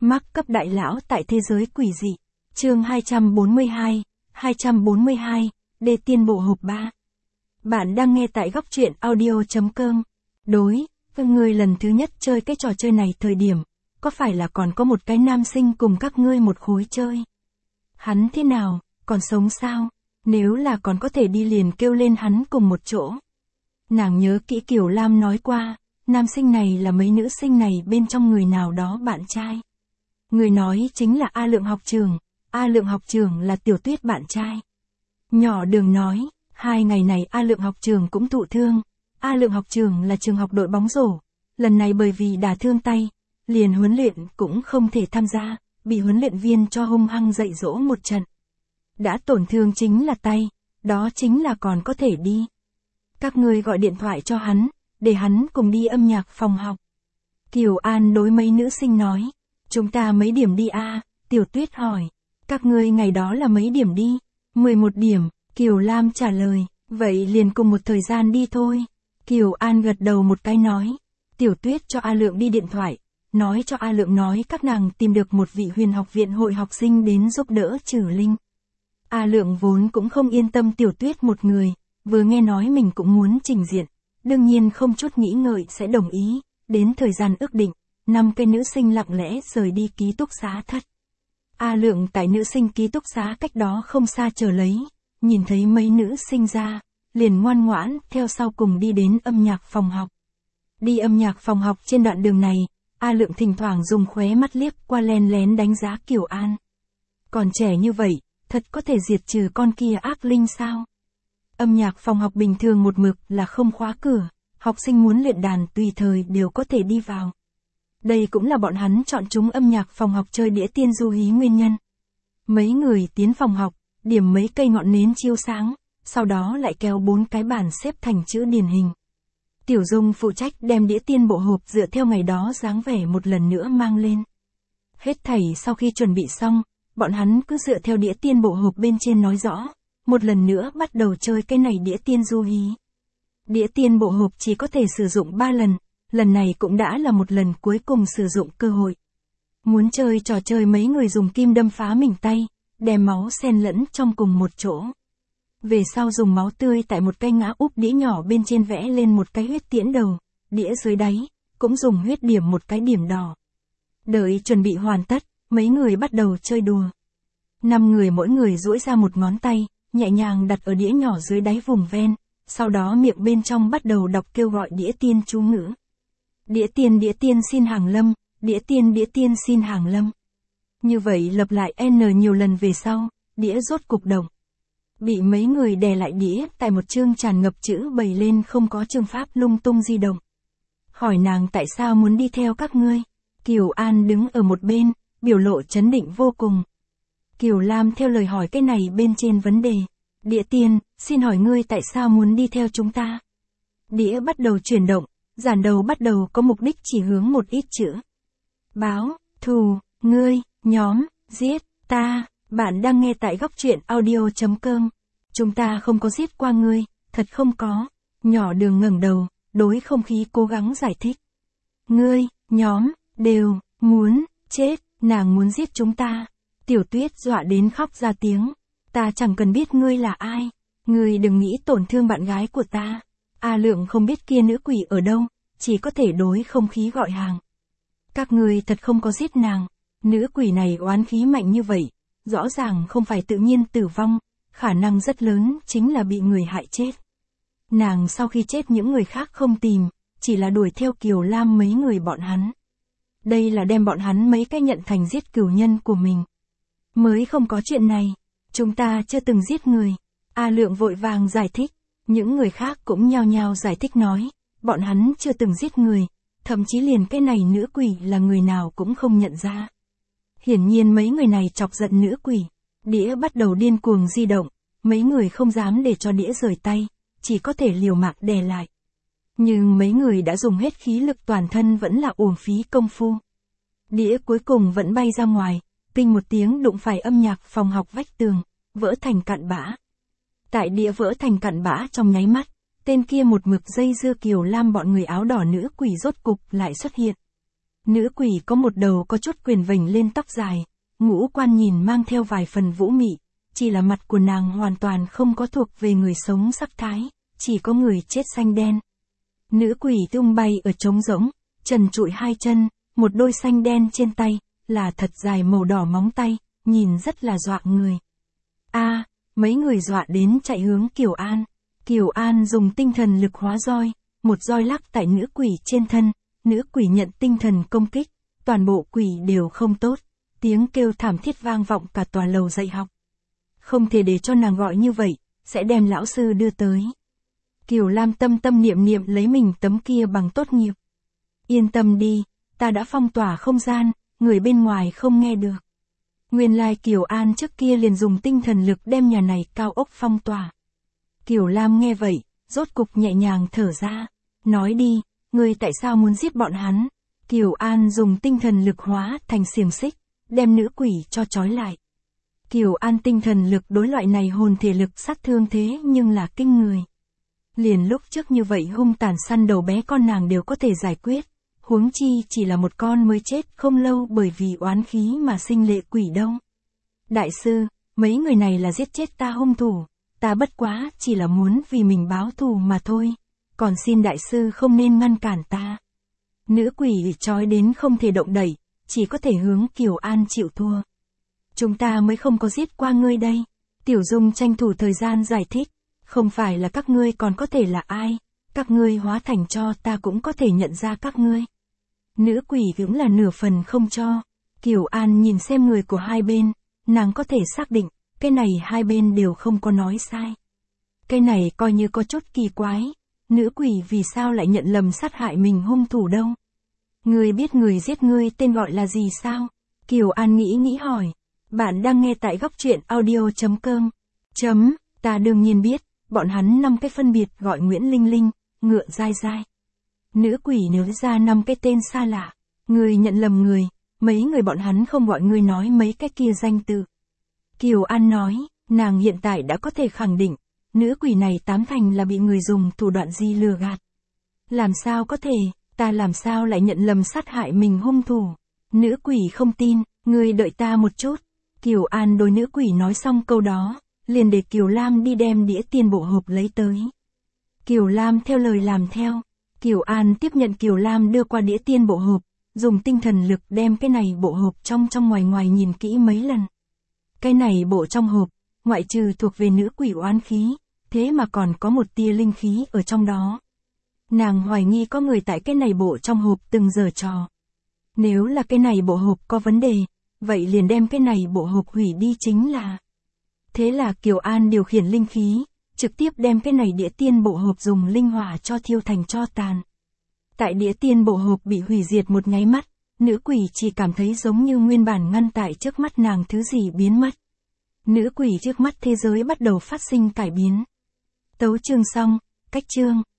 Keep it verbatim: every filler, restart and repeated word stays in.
Mắc cấp đại lão tại thế giới quỷ dị. Chương hai trăm bốn mươi hai, hai trăm bốn mươi hai, Đê tiên bộ hộp ba. Bạn đang nghe tại góc truyện audio.com. Đối với người lần thứ nhất chơi cái trò chơi này thời điểm, có phải là còn có một cái nam sinh cùng các ngươi một khối chơi? Hắn thế nào, còn sống sao? Nếu là còn có thể đi liền kêu lên hắn cùng một chỗ. Nàng nhớ kỹ Kiều Lam nói qua, nam sinh này là mấy nữ sinh này bên trong người nào đó bạn trai. Người nói chính là A Lượng học trường, A Lượng học trường là Tiểu Tuyết bạn trai. Nhỏ Đường nói, hai ngày này A Lượng học trường cũng thụ thương. A Lượng học trường là trường học đội bóng rổ, lần này bởi vì đả thương tay, liền huấn luyện cũng không thể tham gia, bị huấn luyện viên cho hung hăng dạy dỗ một trận. Đã tổn thương chính là tay, đó chính là còn có thể đi. Các ngươi gọi điện thoại cho hắn, để hắn cùng đi âm nhạc phòng học. Kiều An đối mấy nữ sinh nói, chúng ta mấy điểm đi a? Tiểu Tuyết hỏi, các ngươi ngày đó là mấy điểm đi? mười một điểm, Kiều Lam trả lời, vậy liền cùng một thời gian đi thôi. Kiều An gật đầu một cái nói, Tiểu Tuyết cho A Lượng đi điện thoại, nói cho A Lượng nói các nàng tìm được một vị Huyền học viện hội học sinh đến giúp đỡ trừ linh. A Lượng vốn cũng không yên tâm Tiểu Tuyết một người, vừa nghe nói mình cũng muốn trình diện, đương nhiên không chút nghĩ ngợi sẽ đồng ý. Đến thời gian ước định, năm cái nữ sinh lặng lẽ rời đi ký túc xá thất. A Lượng tại nữ sinh ký túc xá cách đó không xa chờ lấy, nhìn thấy mấy nữ sinh ra, liền ngoan ngoãn theo sau cùng đi đến âm nhạc phòng học. Đi âm nhạc phòng học trên đoạn đường này, A Lượng thỉnh thoảng dùng khóe mắt liếc qua len lén đánh giá Kiều An. Còn trẻ như vậy, thật có thể diệt trừ con kia ác linh sao? Âm nhạc phòng học bình thường một mực là không khóa cửa, học sinh muốn luyện đàn tùy thời đều có thể đi vào. Đây cũng là bọn hắn chọn chúng âm nhạc phòng học chơi đĩa tiên du hí nguyên nhân. Mấy người tiến phòng học, điểm mấy cây ngọn nến chiếu sáng, sau đó lại kéo bốn cái bàn xếp thành chữ điển hình. Tiểu Dung phụ trách đem đĩa tiên bộ hộp dựa theo ngày đó dáng vẻ một lần nữa mang lên. Hết thảy sau khi chuẩn bị xong, bọn hắn cứ dựa theo đĩa tiên bộ hộp bên trên nói rõ, một lần nữa bắt đầu chơi cái này đĩa tiên du hí. Đĩa tiên bộ hộp chỉ có thể sử dụng ba lần, lần này cũng đã là một lần cuối cùng sử dụng cơ hội. Muốn chơi trò chơi mấy người dùng kim đâm phá mình tay, đem máu xen lẫn trong cùng một chỗ. Về sau dùng máu tươi tại một cái ngã úp đĩa nhỏ bên trên vẽ lên một cái huyết tiễn đầu, đĩa dưới đáy, cũng dùng huyết điểm một cái điểm đỏ. Đợi chuẩn bị hoàn tất, mấy người bắt đầu chơi đùa. Năm người mỗi người duỗi ra một ngón tay, nhẹ nhàng đặt ở đĩa nhỏ dưới đáy vùng ven, sau đó miệng bên trong bắt đầu đọc kêu gọi đĩa tiên chú ngữ. Đĩa tiên đĩa tiên xin hàng lâm, đĩa tiên đĩa tiên xin hàng lâm. Như vậy lặp lại N nhiều lần về sau, đĩa rốt cục động. Bị mấy người đè lại đĩa tại một chương tràn ngập chữ bày lên không có chương pháp lung tung di động. Hỏi nàng tại sao muốn đi theo các ngươi. Kiều An đứng ở một bên, biểu lộ chấn định vô cùng. Kiều Lam theo lời hỏi cái này bên trên vấn đề. Đĩa tiên, xin hỏi ngươi tại sao muốn đi theo chúng ta? Đĩa bắt đầu chuyển động, giản đầu bắt đầu có mục đích chỉ hướng một ít chữ. Báo, thù, ngươi, nhóm, giết, ta, bạn đang nghe tại góc truyện audio.com. Chúng ta không có giết qua ngươi, thật không có. Nhỏ Đường ngẩng đầu, đối không khí cố gắng giải thích. Ngươi, nhóm, đều, muốn, chết, nàng muốn giết chúng ta. Tiểu Tuyết dọa đến khóc ra tiếng. Ta chẳng cần biết ngươi là ai. Ngươi đừng nghĩ tổn thương bạn gái của ta. A Lượng không biết kia nữ quỷ ở đâu, chỉ có thể đối không khí gọi hàng. Các ngươi thật không có giết nàng. Nữ quỷ này oán khí mạnh như vậy, rõ ràng không phải tự nhiên tử vong, khả năng rất lớn chính là bị người hại chết. Nàng sau khi chết những người khác không tìm, chỉ là đuổi theo Kiều Lam mấy người bọn hắn. Đây là đem bọn hắn mấy cái nhận thành giết cửu nhân của mình. Mới không có chuyện này, chúng ta chưa từng giết người. A Lượng vội vàng giải thích, những người khác cũng nhao nhao giải thích nói, bọn hắn chưa từng giết người, thậm chí liền cái này nữ quỷ là người nào cũng không nhận ra. Hiển nhiên mấy người này chọc giận nữ quỷ, đĩa bắt đầu điên cuồng di động, mấy người không dám để cho đĩa rời tay, chỉ có thể liều mạng đè lại. Nhưng mấy người đã dùng hết khí lực toàn thân vẫn là uổng phí công phu. Đĩa cuối cùng vẫn bay ra ngoài, kinh một tiếng đụng phải âm nhạc phòng học vách tường, vỡ thành cặn bã. Tại đĩa vỡ thành cặn bã trong nháy mắt, tên kia một mực dây dưa Kiều Lam bọn người áo đỏ nữ quỷ rốt cục lại xuất hiện. Nữ quỷ có một đầu có chút quyền vểnh lên tóc dài, ngũ quan nhìn mang theo vài phần vũ mị, chỉ là mặt của nàng hoàn toàn không có thuộc về người sống sắc thái, chỉ có người chết xanh đen. Nữ quỷ tung bay ở trống rỗng, trần trụi hai chân, một đôi xanh đen trên tay, là thật dài màu đỏ móng tay, nhìn rất là dọa người. A, mấy người dọa đến chạy hướng Kiều An. Kiều An dùng tinh thần lực hóa roi, một roi lắc tại nữ quỷ trên thân, nữ quỷ nhận tinh thần công kích, toàn bộ quỷ đều không tốt, tiếng kêu thảm thiết vang vọng cả tòa lầu dạy học. Không thể để cho nàng gọi như vậy, sẽ đem lão sư đưa tới. Kiều Lam tâm tâm niệm niệm lấy mình tấm kia bằng tốt nghiệp. Yên tâm đi, ta đã phong tỏa không gian, người bên ngoài không nghe được. Nguyên lai Kiều An trước kia liền dùng tinh thần lực đem nhà này cao ốc phong tỏa. Kiều Lam nghe vậy, rốt cục nhẹ nhàng thở ra. Nói đi, ngươi tại sao muốn giết bọn hắn? Kiều An dùng tinh thần lực hóa thành xiềng xích, đem nữ quỷ cho trói lại. Kiều An tinh thần lực đối loại này hồn thể lực sát thương thế nhưng là kinh người. Liền lúc trước như vậy hung tàn săn đầu bé con nàng đều có thể giải quyết, huống chi chỉ là một con mới chết không lâu bởi vì oán khí mà sinh lệ quỷ đâu. Đại sư, mấy người này là giết chết ta hung thủ, ta bất quá chỉ là muốn vì mình báo thù mà thôi, còn xin đại sư không nên ngăn cản ta. Nữ quỷ trói đến không thể động đậy, chỉ có thể hướng Kiều An chịu thua. Chúng ta mới không có giết qua ngươi đây. Tiểu Dung tranh thủ thời gian giải thích, không phải là các ngươi còn có thể là ai, các ngươi hóa thành cho ta cũng có thể nhận ra các ngươi. Nữ quỷ cũng là nửa phần không cho. Kiều An nhìn xem người của hai bên, nàng có thể xác định, cái này hai bên đều không có nói sai. Cái này coi như có chút kỳ quái, nữ quỷ vì sao lại nhận lầm sát hại mình hung thủ đâu? Ngươi biết người giết ngươi tên gọi là gì sao? Kiều An nghĩ nghĩ hỏi. Bạn đang nghe tại góc truyện audio chấm com. Chấm, ta đương nhiên biết, bọn hắn năm cái phân biệt gọi Nguyễn Linh Linh, Ngựa Dai Dai. Nữ quỷ nhớ ra năm cái tên xa lạ. Người nhận lầm người, mấy người bọn hắn không gọi ngươi nói mấy cái kia danh tự. Kiều An nói, nàng hiện tại đã có thể khẳng định, nữ quỷ này tám thành là bị người dùng thủ đoạn gì lừa gạt. Làm sao có thể, ta làm sao lại nhận lầm sát hại mình hung thủ? Nữ quỷ không tin, ngươi đợi ta một chút. Kiều An đối nữ quỷ nói xong câu đó, liền để Kiều Lam đi đem đĩa tiên bộ hộp lấy tới. Kiều Lam theo lời làm theo. Kiều An tiếp nhận Kiều Lam đưa qua đĩa tiên bộ hộp, dùng tinh thần lực đem cái này bộ hộp trong trong ngoài ngoài nhìn kỹ mấy lần. Cái này bộ trong hộp, ngoại trừ thuộc về nữ quỷ oán khí, thế mà còn có một tia linh khí ở trong đó. Nàng hoài nghi có người tại cái này bộ trong hộp từng giở trò. Nếu là cái này bộ hộp có vấn đề, vậy liền đem cái này bộ hộp hủy đi chính là. Thế là Kiều An điều khiển linh khí, trực tiếp đem cái này đĩa tiên bộ hộp dùng linh hỏa cho thiêu thành tro tàn. Tại đĩa tiên bộ hộp bị hủy diệt một nháy mắt, nữ quỷ chỉ cảm thấy giống như nguyên bản ngăn tại trước mắt nàng thứ gì biến mất. Nữ quỷ trước mắt thế giới bắt đầu phát sinh cải biến. Tấu chương xong, cách chương.